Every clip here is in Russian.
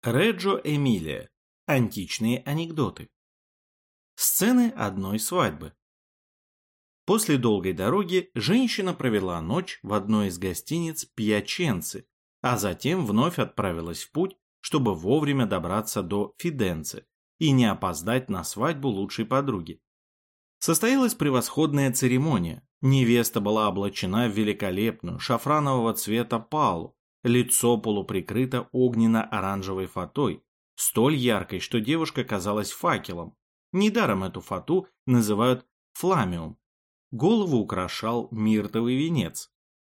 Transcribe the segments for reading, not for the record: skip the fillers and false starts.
Реджо Эмилия. Античные анекдоты. Сцены одной свадьбы. После долгой дороги женщина провела ночь в одной из гостиниц Пьяченцы, а затем вновь отправилась в путь, чтобы вовремя добраться до Фиденцы и не опоздать на свадьбу лучшей подруги. Состоялась превосходная церемония. Невеста была облачена в великолепную шафранового цвета паллу, лицо полуприкрыто огненно-оранжевой фатой, столь яркой, что девушка казалась факелом. Недаром эту фату называют фламиум. Голову украшал миртовый венец.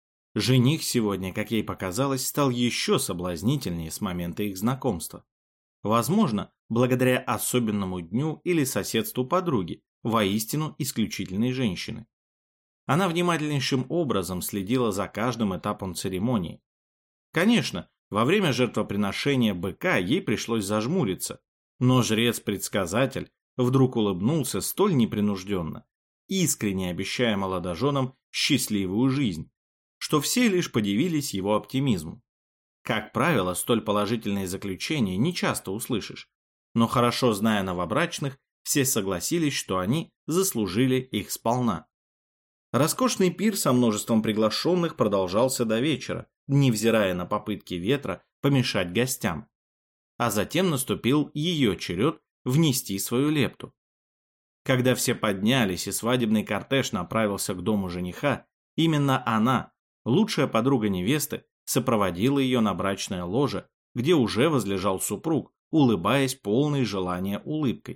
Жених сегодня, как ей показалось, стал еще соблазнительнее с момента их знакомства. Возможно, благодаря особенному дню или соседству подруги, воистину исключительной женщины. Она внимательнейшим образом следила за каждым этапом церемонии. Конечно, во время жертвоприношения быка ей пришлось зажмуриться, но жрец-предсказатель вдруг улыбнулся столь непринужденно, искренне обещая молодоженам счастливую жизнь, что все лишь подивились его оптимизму. Как правило, столь положительные заключения нечасто услышишь, но хорошо зная новобрачных, все согласились, что они заслужили их сполна. Роскошный пир со множеством приглашенных продолжался до вечера, невзирая на попытки ветра помешать гостям. А затем наступил ее черед внести свою лепту. Когда все поднялись и свадебный кортеж направился к дому жениха, именно она, лучшая подруга невесты, сопроводила ее на брачное ложе, где уже возлежал супруг, улыбаясь полной желания улыбкой.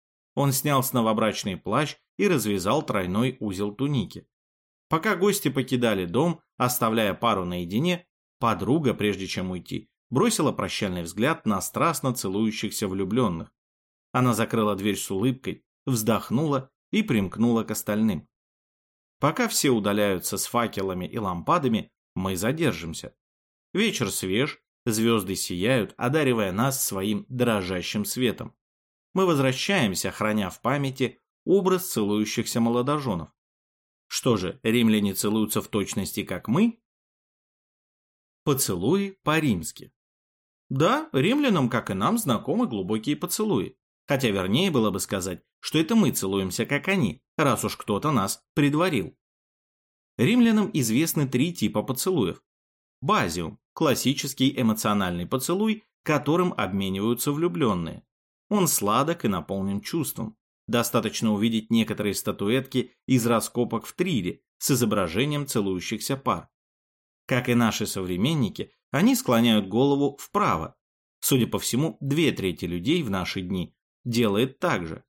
Он снял с новобрачный плащ и развязал тройной узел туники. Пока гости покидали дом, оставляя пару наедине, подруга, прежде чем уйти, бросила прощальный взгляд на страстно целующихся влюбленных. Она закрыла дверь с улыбкой, вздохнула и примкнула к остальным. Пока все удаляются с факелами и лампадами, мы задержимся. Вечер свеж, звезды сияют, одаривая нас своим дрожащим светом. Мы возвращаемся, храня в памяти образ целующихся молодоженов. Что же, римляне целуются в точности, как мы? Поцелуи по-римски. Да, римлянам, как и нам, знакомы глубокие поцелуи. Хотя вернее было бы сказать, что это мы целуемся, как они, раз уж кто-то нас предварил. Римлянам известны 3 типа поцелуев. Базиум – классический эмоциональный поцелуй, которым обмениваются влюбленные. Он сладок и наполнен чувством. Достаточно увидеть некоторые статуэтки из раскопок в Трире с изображением целующихся пар. Как и наши современники, они склоняют голову вправо. Судя по всему, 2/3 людей в наши дни делает так же.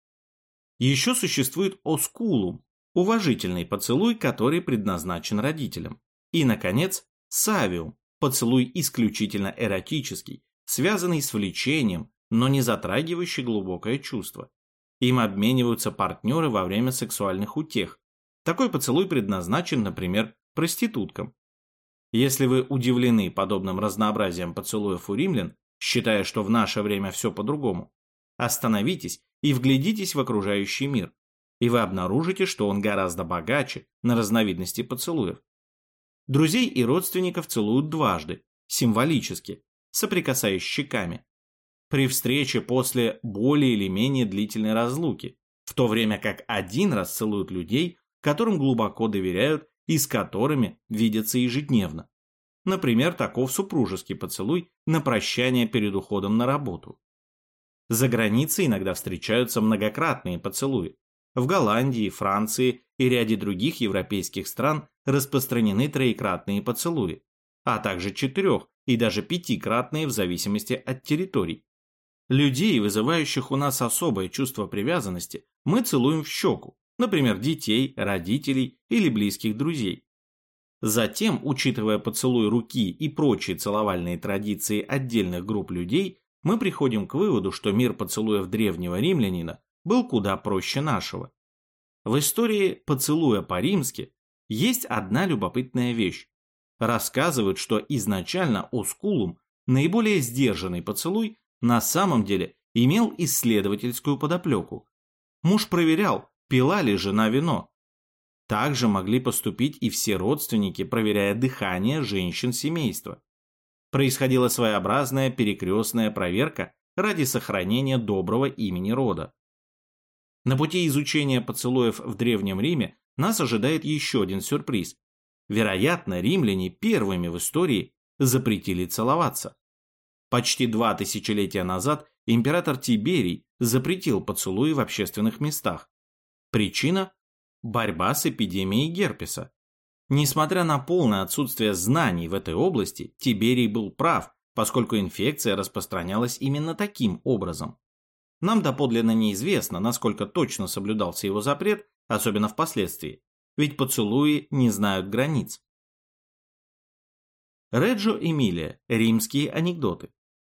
Еще существует оскулум – уважительный поцелуй, который предназначен родителям. И, наконец, савиум – поцелуй исключительно эротический, связанный с влечением, но не затрагивающий глубокое чувство. Им обмениваются партнеры во время сексуальных утех. Такой поцелуй предназначен, например, проституткам. Если вы удивлены подобным разнообразием поцелуев у римлян, считая, что в наше время все по-другому, остановитесь и вглядитесь в окружающий мир, и вы обнаружите, что он гораздо богаче на разновидности поцелуев. Друзей и родственников целуют дважды, символически, соприкасаясь щеками. При встрече после более или менее длительной разлуки, в то время как один раз целуют людей, которым глубоко доверяют и с которыми видятся ежедневно. Например, таков супружеский поцелуй на прощание перед уходом на работу. За границей иногда встречаются многократные поцелуи. В Голландии, Франции и ряде других европейских стран распространены троекратные поцелуи, а также 4- и даже 5-кратные в зависимости от территорий. Людей, вызывающих у нас особое чувство привязанности, мы целуем в щеку, например, детей, родителей или близких друзей. Затем, учитывая поцелуй руки и прочие целовальные традиции отдельных групп людей, мы приходим к выводу, что мир поцелуев древнего римлянина был куда проще нашего. В истории поцелуя по-римски есть одна любопытная вещь. Рассказывают, что изначально оскулум, наиболее сдержанный поцелуй, на самом деле имел исследовательскую подоплеку. Муж проверял, пила ли жена вино. Также могли поступить и все родственники, проверяя дыхание женщин семейства. Происходила своеобразная перекрестная проверка ради сохранения доброго имени рода. На пути изучения поцелуев в Древнем Риме нас ожидает еще один сюрприз. Вероятно, римляне первыми в истории запретили целоваться. Почти 2 тысячелетия назад император Тиберий запретил поцелуи в общественных местах. Причина – борьба с эпидемией герпеса. Несмотря на полное отсутствие знаний в этой области, Тиберий был прав, поскольку инфекция распространялась именно таким образом. Нам доподлинно неизвестно, насколько точно соблюдался его запрет, особенно впоследствии, ведь поцелуи не знают границ. Реджо Эмилия. Римские анекдоты.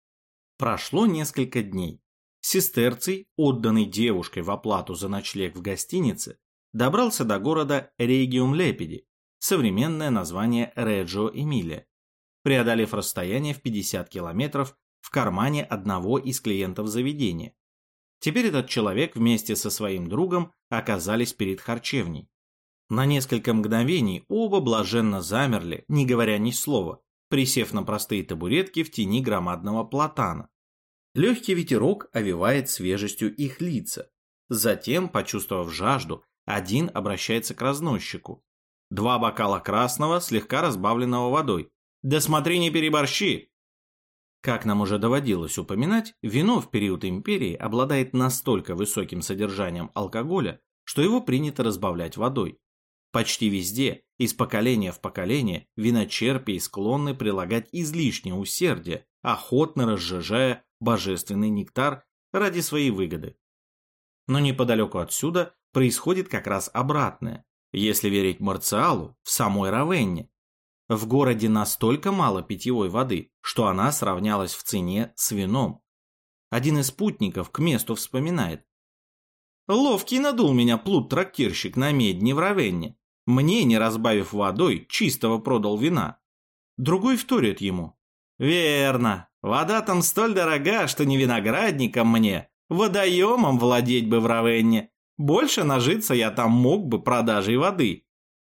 Прошло несколько дней. Сестерций, отданный девушкой в оплату за ночлег в гостинице, добрался до города Региум Лепиди, современное название Реджо Эмилия, преодолев расстояние в 50 километров в кармане одного из клиентов заведения. Теперь этот человек вместе со своим другом оказались перед харчевней. На несколько мгновений оба блаженно замерли, не говоря ни слова, присев на простые табуретки в тени громадного платана. Легкий ветерок овевает свежестью их лица. Затем, почувствовав жажду, один обращается к разносчику. 2 бокала красного, слегка разбавленного водой. Да смотри, не переборщи! Как нам уже доводилось упоминать, вино в период империи обладает настолько высоким содержанием алкоголя, что его принято разбавлять водой. Почти везде, из поколения в поколение, виночерпии склонны прилагать излишнее усердие, охотно разжижая божественный нектар ради своей выгоды. Но неподалеку отсюда происходит как раз обратное, если верить Марциалу, в самой Равенне. В городе настолько мало питьевой воды, что она сравнялась в цене с вином. Один из спутников к месту вспоминает: «Ловкий надул меня плут-трактирщик на медне в Равенне. Мне, не разбавив водой, чистого продал вина». Другой вторит ему: «Верно, вода там столь дорога, что не виноградником мне, водоемом владеть бы в Равенне. Больше нажиться я там мог бы продажей воды».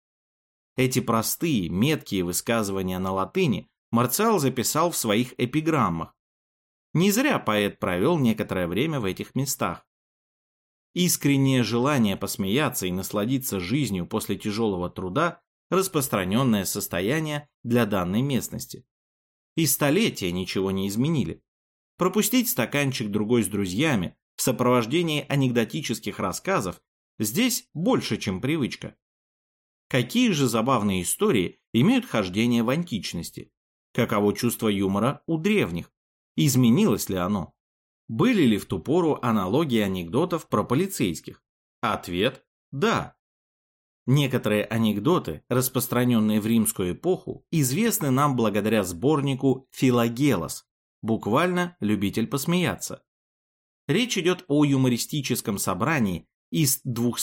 Эти простые, меткие высказывания на латыни Марциал записал в своих эпиграммах. Не зря поэт провел некоторое время в этих местах. Искреннее желание посмеяться и насладиться жизнью после тяжелого труда – распространенное состояние для данной местности. И столетия ничего не изменили. Пропустить стаканчик другой с друзьями в сопровождении анекдотических рассказов здесь больше, чем привычка. Какие же забавные истории имеют хождение в античности? Каково чувство юмора у древних? Изменилось ли оно? Были ли в ту пору аналогии анекдотов про полицейских? Ответ – да. Некоторые анекдоты, распространенные в римскую эпоху, известны нам благодаря сборнику «Филогелос», буквально «любитель посмеяться». Речь идет о юмористическом собрании из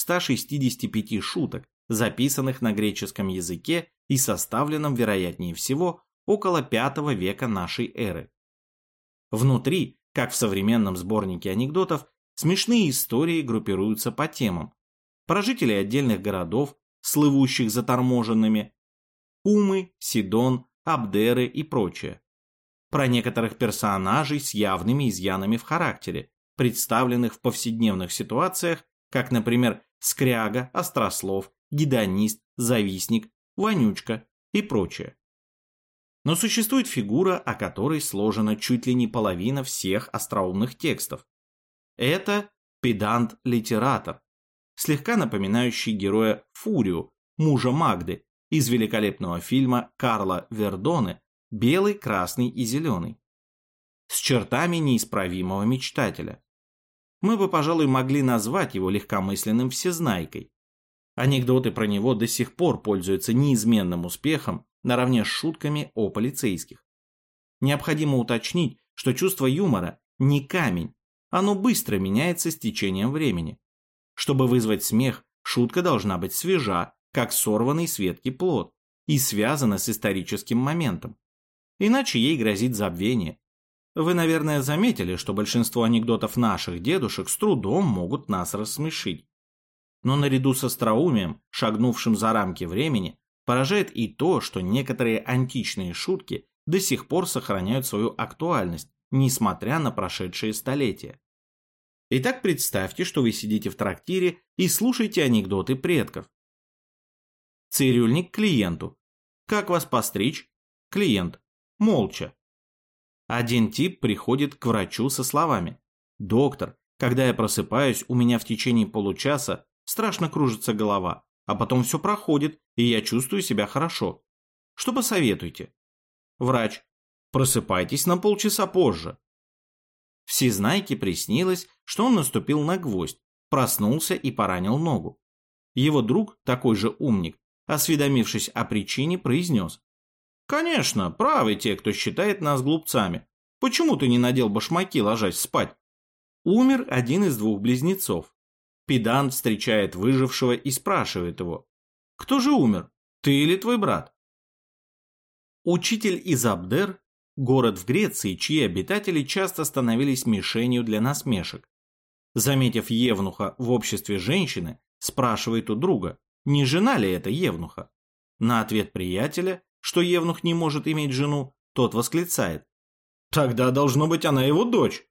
265 шуток, записанных на греческом языке и составленном, вероятнее всего, около V века нашей эры. Внутри, как в современном сборнике анекдотов, смешные истории группируются по темам. Про жителей отдельных городов, слывущих заторможенными, Кумы, Сидон, Абдеры и прочее. Про некоторых персонажей с явными изъянами в характере, представленных в повседневных ситуациях, как, например, скряга, острослов, гедонист, завистник, вонючка и прочее. Но существует фигура, о которой сложена чуть ли не половина всех остроумных текстов. Это педант-литератор, слегка напоминающий героя Фурию, мужа Магды, из великолепного фильма Карла Вердоне «Белый, красный и зеленый», с чертами неисправимого мечтателя. Мы бы, пожалуй, могли назвать его легкомысленным всезнайкой. Анекдоты про него до сих пор пользуются неизменным успехом наравне с шутками о полицейских. Необходимо уточнить, что чувство юмора не камень, оно быстро меняется с течением времени. Чтобы вызвать смех, шутка должна быть свежа, как сорванный с ветки плод, и связана с историческим моментом. Иначе ей грозит забвение. Вы, наверное, заметили, что большинство анекдотов наших дедушек с трудом могут нас рассмешить. Но наряду с остроумием, шагнувшим за рамки времени, поражает и то, что некоторые античные шутки до сих пор сохраняют свою актуальность, несмотря на прошедшие столетия. Итак, представьте, что вы сидите в трактире и слушаете анекдоты предков. Цирюльник клиенту. Как вас постричь? Клиент. Молча. Один тип приходит к врачу со словами: «Доктор, когда я просыпаюсь, у меня в течение получаса страшно кружится голова, а потом все проходит, и я чувствую себя хорошо. Что посоветуете?» Врач: «Просыпайтесь на полчаса позже». Всезнайке приснилось, что он наступил на гвоздь, проснулся и поранил ногу. Его друг, такой же умник, осведомившись о причине, произнес: «Конечно, правы те, кто считает нас глупцами. Почему ты не надел башмаки, ложась спать?» Умер один из двух близнецов. Педант встречает выжившего и спрашивает его: «Кто же умер, ты или твой брат?» Учитель из Абдер – город в Греции, чьи обитатели часто становились мишенью для насмешек. Заметив евнуха в обществе женщины, спрашивает у друга, не жена ли это евнуха. На ответ приятеля, что евнух не может иметь жену, тот восклицает: «Тогда должно быть она его дочь».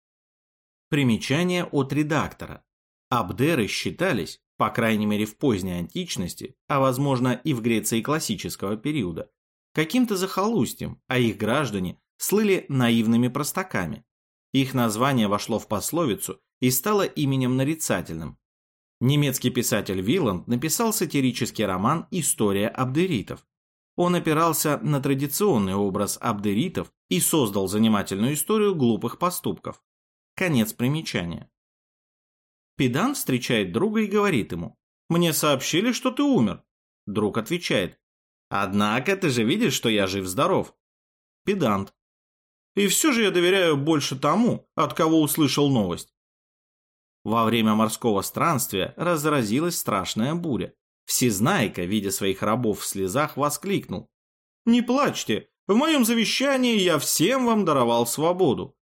Примечание от редактора. Абдеры считались, по крайней мере в поздней античности, а возможно и в Греции классического периода, каким-то захолустьем, а их граждане слыли наивными простаками. Их название вошло в пословицу и стало именем нарицательным. Немецкий писатель Виланд написал сатирический роман «История абдеритов». Он опирался на традиционный образ абдеритов и создал занимательную историю глупых поступков. Конец примечания. Педант встречает друга и говорит ему: «Мне сообщили, что ты умер». Друг отвечает: «Однако ты же видишь, что я жив-здоров». Педант: «И все же я доверяю больше тому, от кого услышал новость». Во время морского странствия разразилась страшная буря. Всезнайка, видя своих рабов в слезах, воскликнул: «Не плачьте, в моем завещании я всем вам даровал свободу».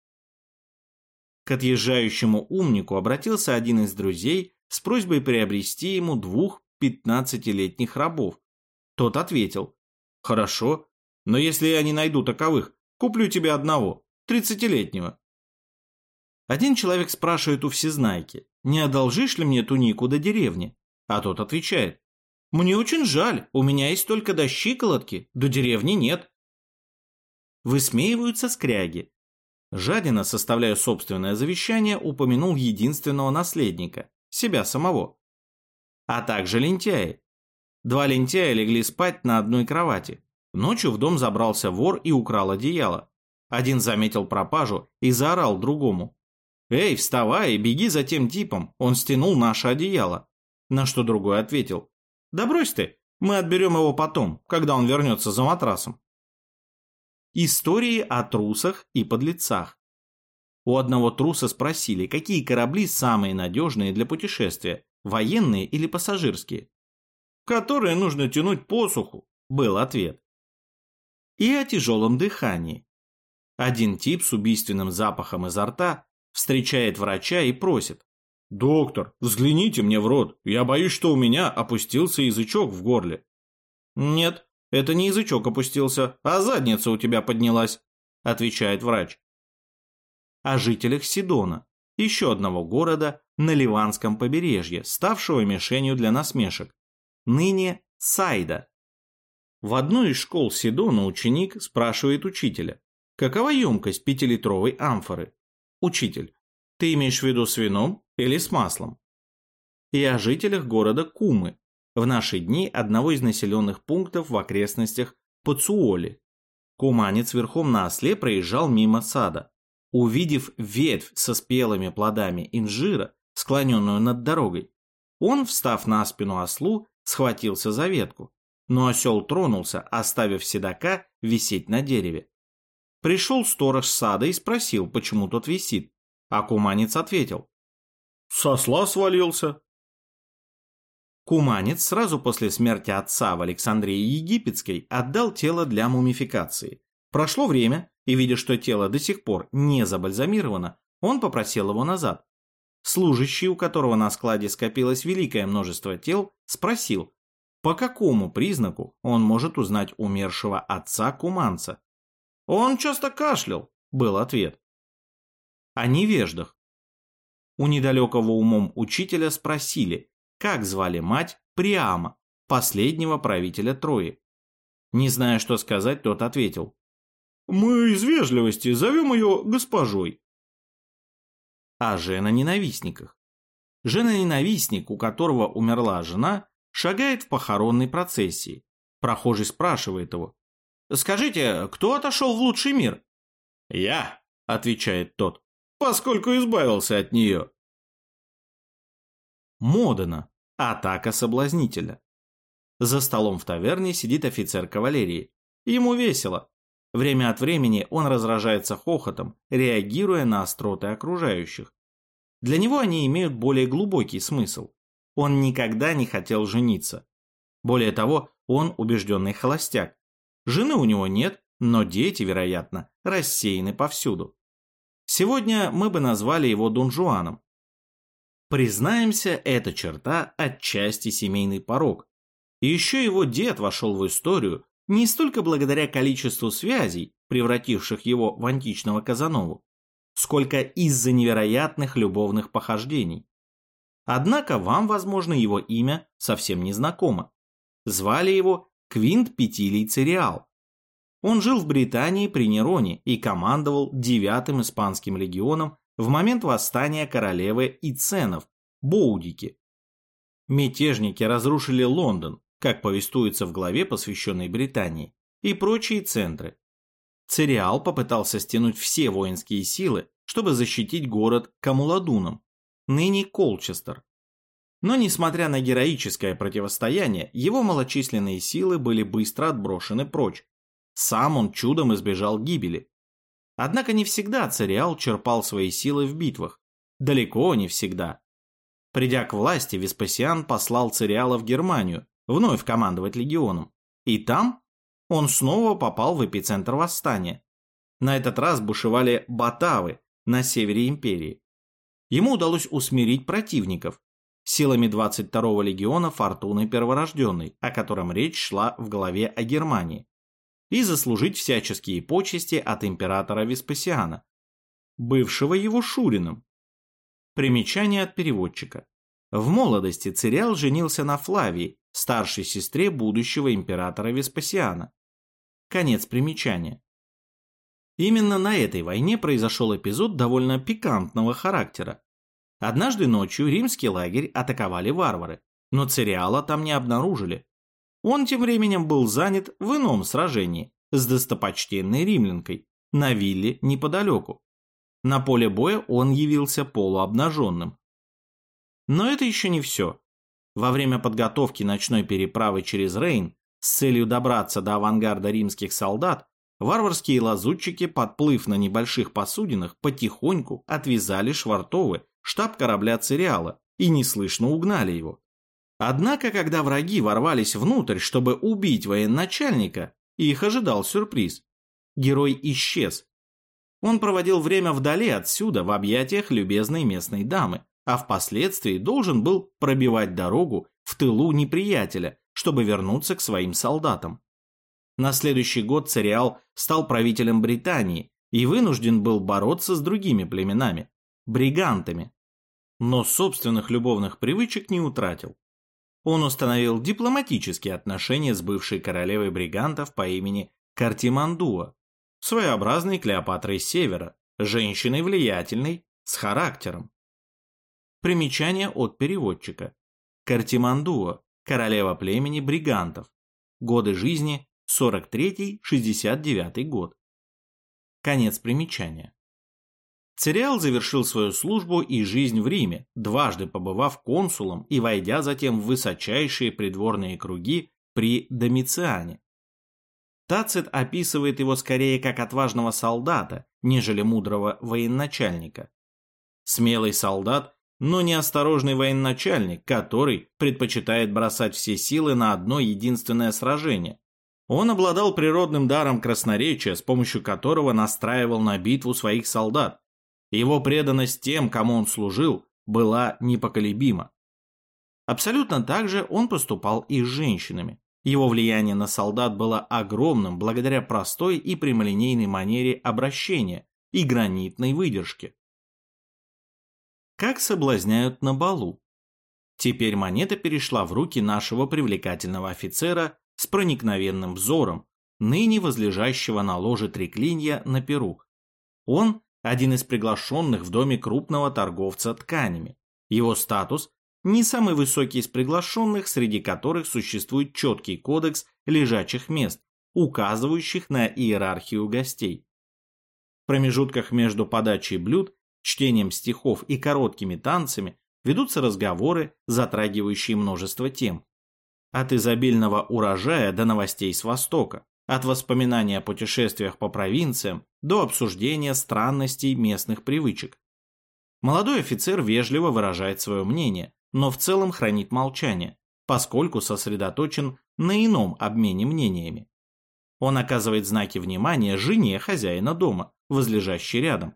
К отъезжающему умнику обратился один из друзей с просьбой приобрести ему 2 15-летних рабов. Тот ответил: «Хорошо, но если я не найду таковых, куплю тебе одного, 30-летнего». Один человек спрашивает у Всезнайки: «Не одолжишь ли мне тунику до деревни?» А тот отвечает: «Мне очень жаль, у меня есть только до щиколотки, до деревни нет». Высмеиваются скряги. Жадина, составляя собственное завещание, упомянул единственного наследника, себя самого. А также лентяи. 2 лентяя легли спать на одной кровати. Ночью в дом забрался вор и украл одеяло. Один заметил пропажу и заорал другому: «Эй, вставай и беги за тем типом, он стянул наше одеяло». На что другой ответил: «Да брось ты, мы отберем его потом, когда он вернется за матрасом». Истории о трусах и подлецах. У одного труса спросили, какие корабли самые надежные для путешествия, военные или пассажирские. «Которые нужно тянуть по суху», был ответ. И о тяжелом дыхании. Один тип с убийственным запахом изо рта встречает врача и просит: «Доктор, взгляните мне в рот, я боюсь, что у меня опустился язычок в горле». «Нет, это не язычок опустился, а задница у тебя поднялась», отвечает врач. О жителях Сидона, еще одного города на Ливанском побережье, ставшего мишенью для насмешек, ныне Сайда. В одной из школ Сидона ученик спрашивает учителя: «Какова емкость 5-литровой амфоры?» Учитель: «Ты имеешь в виду с вином или с маслом?» И о жителях города Кумы, в наши дни одного из населенных пунктов в окрестностях Пацуоли. Куманец верхом на осле проезжал мимо сада. Увидев ветвь со спелыми плодами инжира, склоненную над дорогой, он, встав на спину ослу, схватился за ветку, но осел тронулся, оставив седока висеть на дереве. Пришел сторож сада и спросил, почему тот висит, а куманец ответил: «С осла свалился». Куманец сразу после смерти отца в Александрии Египетской отдал тело для мумификации. Прошло время, и видя, что тело до сих пор не забальзамировано, он попросил его назад. Служащий, у которого на складе скопилось великое множество тел, спросил, по какому признаку он может узнать умершего отца куманца. «Он часто кашлял», — был ответ. О невеждах. У недалекого умом учителя спросили, как звали мать Приама, последнего правителя Трои. Не зная, что сказать, тот ответил: «Мы из вежливости зовем ее госпожой». О женоненавистниках. Женоненавистник, у которого умерла жена, шагает в похоронной процессии. Прохожий спрашивает его: «Скажите, кто отошел в лучший мир?» «Я», — отвечает тот, «поскольку избавился от нее». Модена. Атака соблазнителя. За столом в таверне сидит офицер кавалерии. Ему весело. Время от времени он разражается хохотом, реагируя на остроты окружающих. Для него они имеют более глубокий смысл. Он никогда не хотел жениться. Более того, он убежденный холостяк. Жены у него нет, но дети, вероятно, рассеяны повсюду. Сегодня мы бы назвали его Дон Жуаном. Признаемся, эта черта отчасти семейный порок. И еще его дед вошел в историю не столько благодаря количеству связей, превративших его в античного Казанову, сколько из-за невероятных любовных похождений. Однако вам, возможно, его имя совсем не знакомо. Звали его Квинт Петилий Цереал. Он жил в Британии при Нероне и командовал 9-м испанским легионом в момент восстания королевы Иценов, Боудики. Мятежники разрушили Лондон, как повествуется в главе, посвященной Британии, и прочие центры. Цереал попытался стянуть все воинские силы, чтобы защитить город Камуладуном, ныне Колчестер. Но, несмотря на героическое противостояние, его малочисленные силы были быстро отброшены прочь. Сам он чудом избежал гибели. Однако не всегда Цереал черпал свои силы в битвах. Далеко не всегда. Придя к власти, Веспасиан послал Цереала в Германию, вновь командовать легионом. И там он снова попал в эпицентр восстания. На этот раз бушевали батавы на севере империи. Ему удалось усмирить противников силами 22-го легиона Фортуны Перворожденной, о котором речь шла в главе о Германии, и заслужить всяческие почести от императора Веспасиана, бывшего его шурином. Примечание от переводчика. В молодости Цереал женился на Флавии, старшей сестре будущего императора Веспасиана. Конец примечания. Именно на этой войне произошел эпизод довольно пикантного характера. Однажды ночью римский лагерь атаковали варвары, но Цереала там не обнаружили. Он тем временем был занят в ином сражении с достопочтенной римлянкой на вилле неподалеку. На поле боя он явился полуобнаженным. Но это еще не все. Во время подготовки ночной переправы через Рейн с целью добраться до авангарда римских солдат, варварские лазутчики, подплыв на небольших посудинах, потихоньку отвязали швартовы штаб корабля Цереала и неслышно угнали его. Однако, когда враги ворвались внутрь, чтобы убить военачальника, их ожидал сюрприз. Герой исчез. Он проводил время вдали отсюда в объятиях любезной местной дамы, а впоследствии должен был пробивать дорогу в тылу неприятеля, чтобы вернуться к своим солдатам. На следующий год Цереал стал правителем Британии и вынужден был бороться с другими племенами – бригантами. Но собственных любовных привычек не утратил. Он установил дипломатические отношения с бывшей королевой бригантов по имени Картимандуа, своеобразной Клеопатрой Севера, женщиной влиятельной, с характером. Примечание от переводчика. Картимандуа, королева племени бригантов. Годы жизни 43-69 год. Конец примечания. Цереал завершил свою службу и жизнь в Риме, дважды побывав консулом и войдя затем в высочайшие придворные круги при Домициане. Тацит описывает его скорее как отважного солдата, нежели мудрого военачальника. Смелый солдат, но неосторожный военачальник, который предпочитает бросать все силы на одно единственное сражение. Он обладал природным даром красноречия, с помощью которого настраивал на битву своих солдат. Его преданность тем, кому он служил, была непоколебима. Абсолютно так же он поступал и с женщинами. Его влияние на солдат было огромным благодаря простой и прямолинейной манере обращения и гранитной выдержке. Как соблазняют на балу? Теперь монета перешла в руки нашего привлекательного офицера с проникновенным взором, ныне возлежащего на ложе триклинья на перу. Он – один из приглашенных в доме крупного торговца тканями. Его статус – не самый высокий из приглашенных, среди которых существует четкий кодекс лежачих мест, указывающих на иерархию гостей. В промежутках между подачей блюд, чтением стихов и короткими танцами ведутся разговоры, затрагивающие множество тем. От изобильного урожая до новостей с Востока, от воспоминаний о путешествиях по провинциям до обсуждения странностей местных привычек. Молодой офицер вежливо выражает свое мнение, но в целом хранит молчание, поскольку сосредоточен на ином обмене мнениями. Он оказывает знаки внимания жене хозяина дома, возлежащей рядом.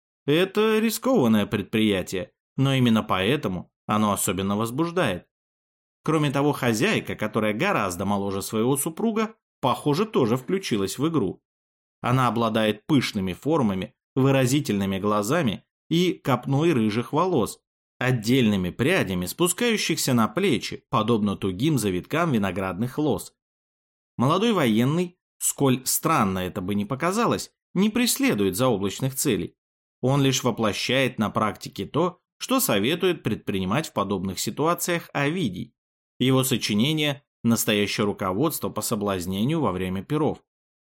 Это рискованное предприятие, но именно поэтому оно особенно возбуждает. Кроме того, хозяйка, которая гораздо моложе своего супруга, похоже, тоже включилась в игру. Она обладает пышными формами, выразительными глазами и копной рыжих волос, отдельными прядями, спускающихся на плечи, подобно тугим завиткам виноградных лоз. Молодой военный, сколь странно это бы ни показалось, не преследует заоблачных целей. Он лишь воплощает на практике то, что советует предпринимать в подобных ситуациях Овидий. Его сочинение – настоящее руководство по соблазнению во время пиров.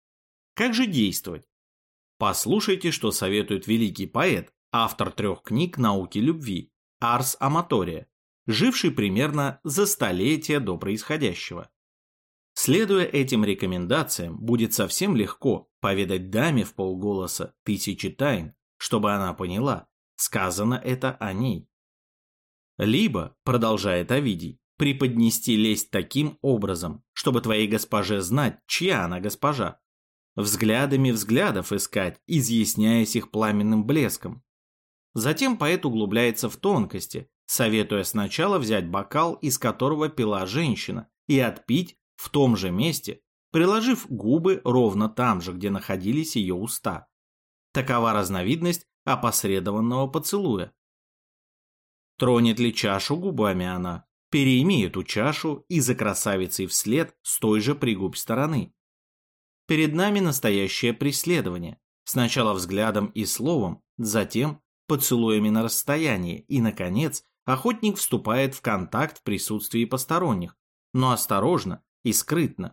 Как же действовать? Послушайте, что советует великий поэт, автор 3 книг науки любви, Арс Аматория, живший примерно за столетие до происходящего. Следуя этим рекомендациям, будет совсем легко поведать даме вполголоса 1000 тайн, чтобы она поняла, сказано это о ней. Либо, продолжает Овидий, преподнести лесть таким образом, чтобы твоей госпоже знать, чья она госпожа. Взглядами взглядов искать, изъясняясь их пламенным блеском. Затем поэт углубляется в тонкости, советуя сначала взять бокал, из которого пила женщина, и отпить в том же месте, приложив губы ровно там же, где находились ее уста. Такова разновидность опосредованного поцелуя. Тронет ли чашу губами она, перейми эту чашу и за красавицей вслед с той же пригубь стороны. Перед нами настоящее преследование, сначала взглядом и словом, затем поцелуями на расстоянии, и, наконец, охотник вступает в контакт в присутствии посторонних, но осторожно и скрытно.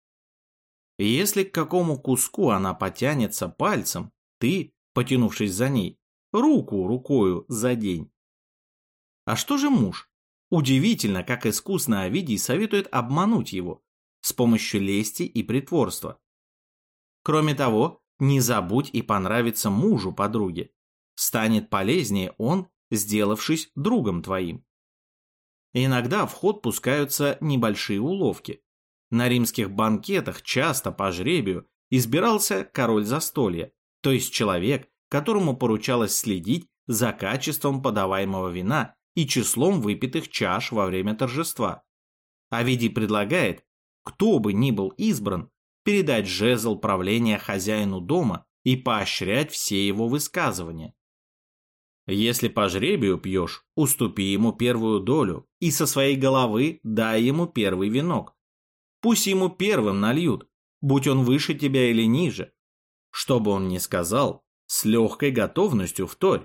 Если к какому куску она потянется пальцем, ты, потянувшись за ней, руку рукою задень. А что же муж? Удивительно, как искусно Овидий советует обмануть его с помощью лести и притворства. Кроме того, не забудь и понравиться мужу подруги. Станет полезнее он, сделавшись другом твоим. Иногда в ход пускаются небольшие уловки. На римских банкетах часто по жребию избирался король застолья, то есть человек, которому поручалось следить за качеством подаваемого вина и числом выпитых чаш во время торжества. Овидий предлагает, кто бы ни был избран, передать жезл правления хозяину дома и поощрять все его высказывания. Если по жребию пьешь, уступи ему первую долю и со своей головы дай ему первый венок. Пусть ему первым нальют, будь он выше тебя или ниже. Что бы он ни сказал, с легкой готовностью вторь.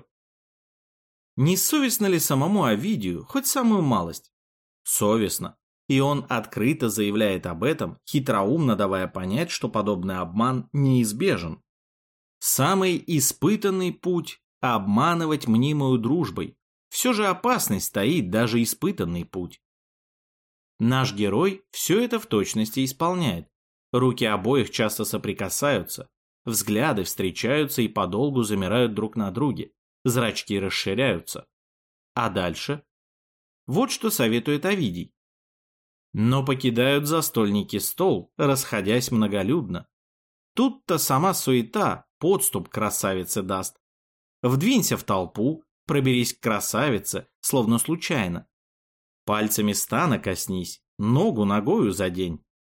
Не совестно ли самому Овидию хоть самую малость? Совестно, и он открыто заявляет об этом, хитроумно давая понять, что подобный обман неизбежен. Самый испытанный путь – обманывать мнимую дружбой. Все же опасность стоит даже испытанный путь. Наш герой все это в точности исполняет. Руки обоих часто соприкасаются, взгляды встречаются и подолгу замирают друг на друге, зрачки расширяются. А дальше? Вот что советует Овидий. Но покидают застольники стол, расходясь многолюдно. Тут-то сама суета подступ красавице даст. Вдвинься в толпу, проберись к красавице, словно случайно. Пальцами стана коснись, ногу ногою задень.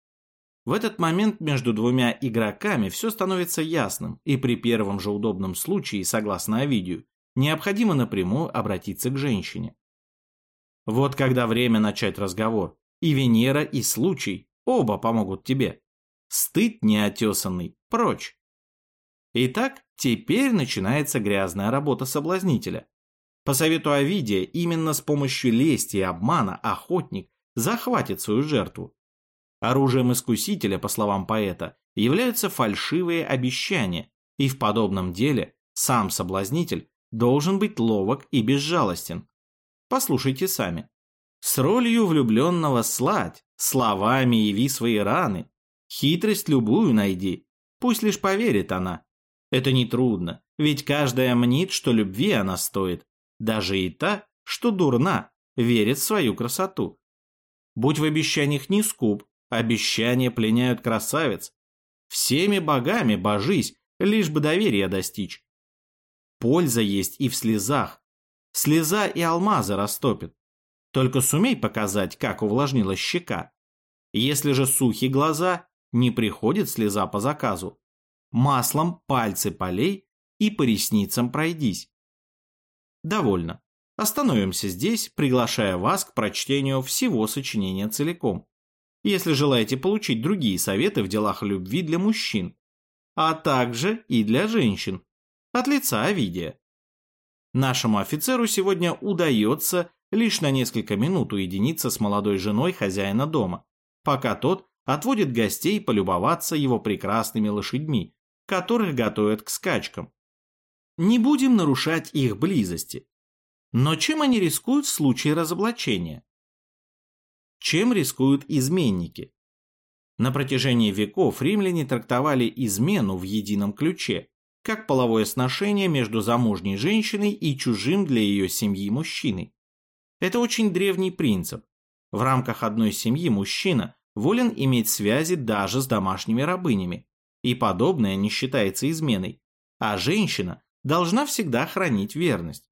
В этот момент между двумя игроками все становится ясным, и при первом же удобном случае, согласно Овидию, необходимо напрямую обратиться к женщине. Вот когда время начать разговор, и Венера, и случай оба помогут тебе. Стыд неотесанный, прочь. Итак, теперь начинается грязная работа соблазнителя. По совету Овидия, именно с помощью лести и обмана охотник захватит свою жертву. Оружием искусителя, по словам поэта, являются фальшивые обещания, и в подобном деле сам соблазнитель должен быть ловок и безжалостен. Послушайте сами. С ролью влюбленного сладь, словами яви свои раны, хитрость любую найди, пусть лишь поверит она. Это нетрудно, ведь каждая мнит, что любви она стоит, даже и та, что дурна, верит в свою красоту. Будь в обещаниях не скуп, обещания пленяют красавиц. Всеми богами божись, лишь бы доверия достичь. Польза есть и в слезах. Слеза и алмазы растопит. Только сумей показать, как увлажнилась щека. Если же сухи глаза, не приходит слеза по заказу. Маслом пальцы полей и по ресницам пройдись. Довольно. Остановимся здесь, приглашая вас к прочтению всего сочинения целиком. Если желаете получить другие советы в делах любви для мужчин, а также и для женщин, от лица Овидия. Нашему офицеру сегодня удается лишь на несколько минут уединиться с молодой женой хозяина дома, пока тот отводит гостей полюбоваться его прекрасными лошадьми, которых готовят к скачкам. Не будем нарушать их близости. Но чем они рискуют в случае разоблачения? Чем рискуют изменники? На протяжении веков римляне трактовали измену в едином ключе, как половое сношение между замужней женщиной и чужим для ее семьи мужчиной. Это очень древний принцип. В рамках одной семьи мужчина волен иметь связи даже с домашними рабынями, и подобное не считается изменой, а женщина должна всегда хранить верность.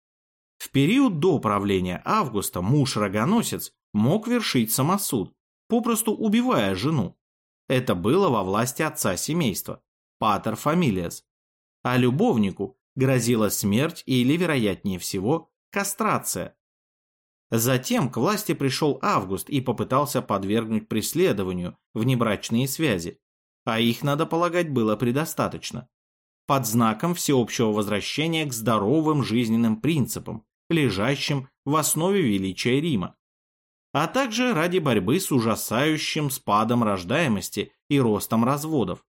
В период до правления Августа муж-рогоносец мог вершить самосуд, попросту убивая жену. Это было во власти отца семейства, патер фамилиас, а любовнику грозила смерть или, вероятнее всего, кастрация. Затем к власти пришел Август и попытался подвергнуть преследованию внебрачные связи, а их, надо полагать, было предостаточно, под знаком всеобщего возвращения к здоровым жизненным принципам, лежащим в основе величия Рима, а также ради борьбы с ужасающим спадом рождаемости и ростом разводов.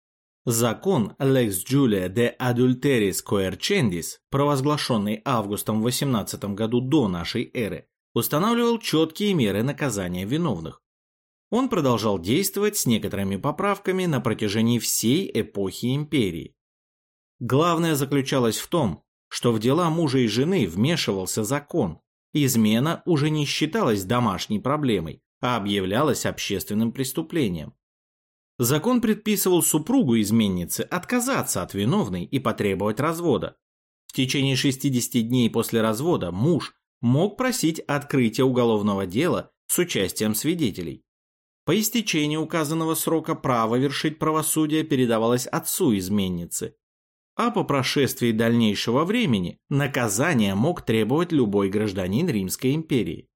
Закон Lex Julia de Adulteris Coercendis, провозглашенный Августом в 18 году до нашей эры, устанавливал четкие меры наказания виновных. Он продолжал действовать с некоторыми поправками на протяжении всей эпохи империи. Главное заключалось в том, что в дела мужа и жены вмешивался закон. Измена уже не считалась домашней проблемой, а объявлялась общественным преступлением. Закон предписывал супругу изменницы отказаться от виновной и потребовать развода. В течение 60 дней после развода муж мог просить открытия уголовного дела с участием свидетелей. По истечении указанного срока право вершить правосудие передавалось отцу изменницы, а по прошествии дальнейшего времени наказание мог требовать любой гражданин Римской империи.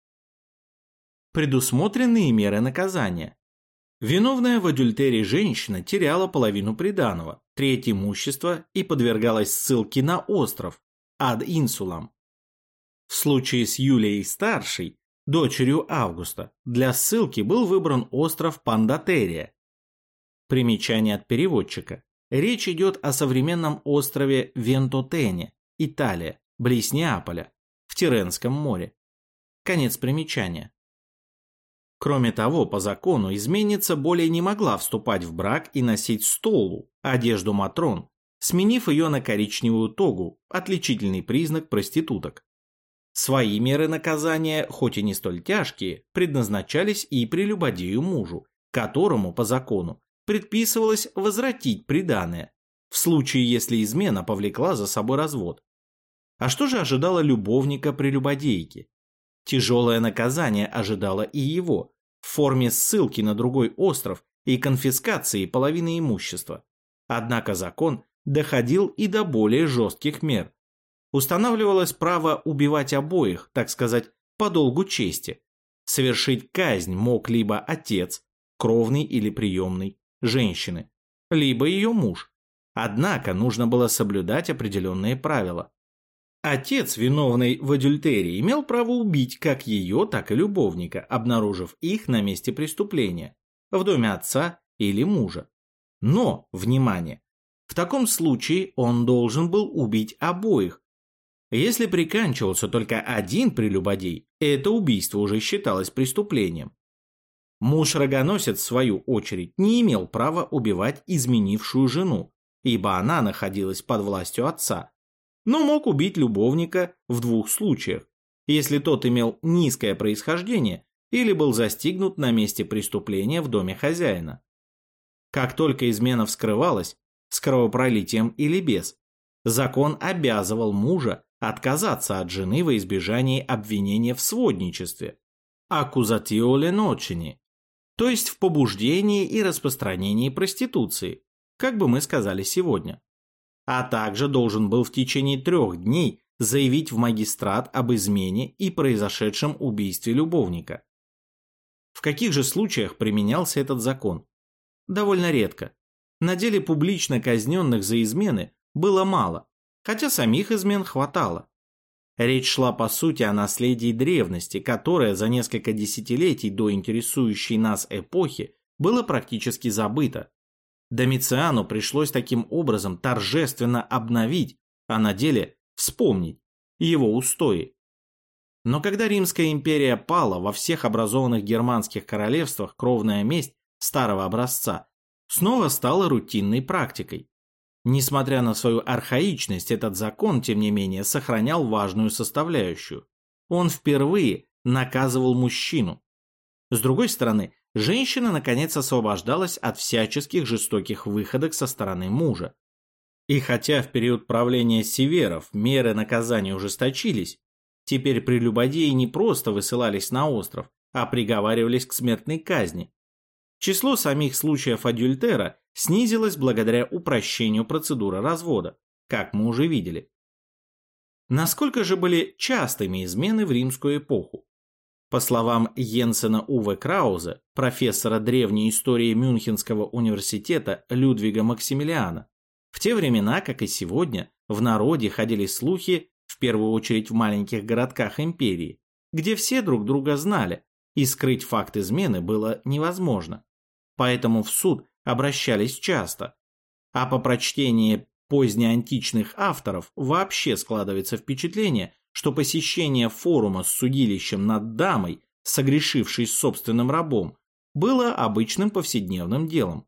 Предусмотренные меры наказания. Виновная в адюльтерии женщина теряла половину приданого, треть имущества и подвергалась ссылке на остров, ад инсулам. В случае с Юлией Старшей, дочерью Августа, для ссылки был выбран остров Пандатерия. Примечание от переводчика. Речь идет о современном острове Вентотене, Италия, близ Неаполя, в Тиренском море. Конец примечания. Кроме того, по закону изменница более не могла вступать в брак и носить столу, одежду матрон, сменив ее на коричневую тогу, отличительный признак проституток. Свои меры наказания, хоть и не столь тяжкие, предназначались и прелюбодею мужу, которому по закону предписывалось возвратить приданое, в случае, если измена повлекла за собой развод. А что же ожидало любовника прелюбодейки? Тяжелое наказание ожидало и его, в форме ссылки на другой остров и конфискации половины имущества. Однако закон доходил и до более жестких мер. Устанавливалось право убивать обоих, так сказать, по долгу чести. Совершить казнь мог либо отец, кровный или приемный, женщины, либо ее муж. Однако нужно было соблюдать определенные правила. Отец, виновный в адюльтерии, имел право убить как ее, так и любовника, обнаружив их на месте преступления, в доме отца или мужа. Но, внимание, в таком случае он должен был убить обоих. Если приканчивался только один прелюбодей, это убийство уже считалось преступлением. Муж-рогоносец, в свою очередь, не имел права убивать изменившую жену, ибо она находилась под властью отца, но мог убить любовника в двух случаях, если тот имел низкое происхождение или был застигнут на месте преступления в доме хозяина. Как только измена вскрывалась, с кровопролитием или без, закон обязывал мужа отказаться от жены во избежание обвинения в сводничестве, accusatio леночини, то есть в побуждении и распространении проституции, как бы мы сказали сегодня. А также должен был в течение 3 дней заявить в магистрат об измене и произошедшем убийстве любовника. В каких же случаях применялся этот закон? Довольно редко. На деле публично казненных за измены было мало, хотя самих измен хватало. Речь шла по сути о наследии древности, которое за несколько десятилетий до интересующей нас эпохи было практически забыто. Домициану пришлось таким образом торжественно обновить, а на деле вспомнить, его устои. Но когда Римская империя пала, во всех образованных германских королевствах кровная месть старого образца снова стала рутинной практикой. Несмотря на свою архаичность, этот закон, тем не менее, сохранял важную составляющую. Он впервые наказывал мужчину. С другой стороны, женщина наконец освобождалась от всяческих жестоких выходок со стороны мужа. И хотя в период правления северов меры наказания ужесточились, теперь прелюбодеи не просто высылались на остров, а приговаривались к смертной казни. Число самих случаев адюльтера снизилось благодаря упрощению процедуры развода, как мы уже видели. Насколько же были частыми измены в римскую эпоху? По словам Йенсена Уве Краузе, профессора древней истории Мюнхенского университета Людвига Максимилиана, в те времена, как и сегодня, в народе ходили слухи, в первую очередь в маленьких городках империи, где все друг друга знали, и скрыть факт измены было невозможно. Поэтому в суд обращались часто, а по прочтении позднеантичных авторов вообще складывается впечатление, что посещение форума с судилищем над дамой, согрешившей с собственным рабом, было обычным повседневным делом.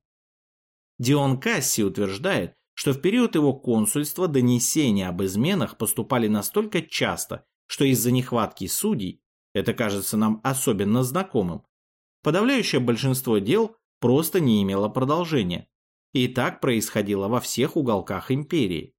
Дион Кассий утверждает, что в период его консульства донесения об изменах поступали настолько часто, что из-за нехватки судей, это кажется нам особенно знакомым, подавляющее большинство дел просто не имело продолжения. И так происходило во всех уголках империи.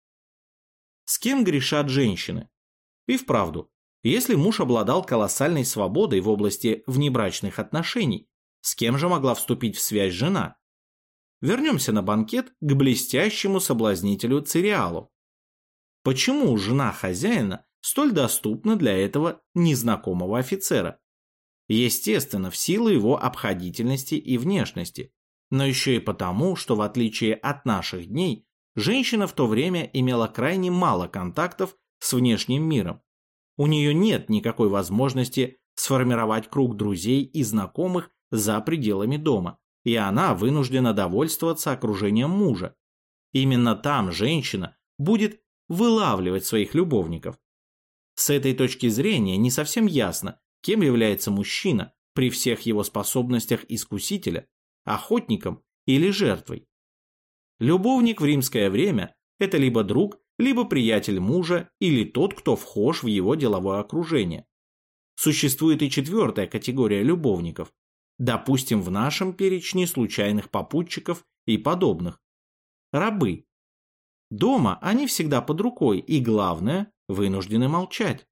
С кем грешат женщины? И вправду, если муж обладал колоссальной свободой в области внебрачных отношений, с кем же могла вступить в связь жена? Вернемся на банкет к блестящему соблазнителю Цириалу. Почему жена хозяина столь доступна для этого незнакомого офицера? Естественно, в силу его обходительности и внешности, но еще и потому, что в отличие от наших дней, женщина в то время имела крайне мало контактов с внешним миром. У нее нет никакой возможности сформировать круг друзей и знакомых за пределами дома, и она вынуждена довольствоваться окружением мужа. Именно там женщина будет вылавливать своих любовников. С этой точки зрения не совсем ясно, кем является мужчина при всех его способностях искусителя, охотником или жертвой. Любовник в римское время – это либо друг, либо приятель мужа или тот, кто вхож в его деловое окружение. Существует и четвертая категория любовников, допустим, в нашем перечне случайных попутчиков и подобных. Рабы. Дома они всегда под рукой и, главное, вынуждены молчать.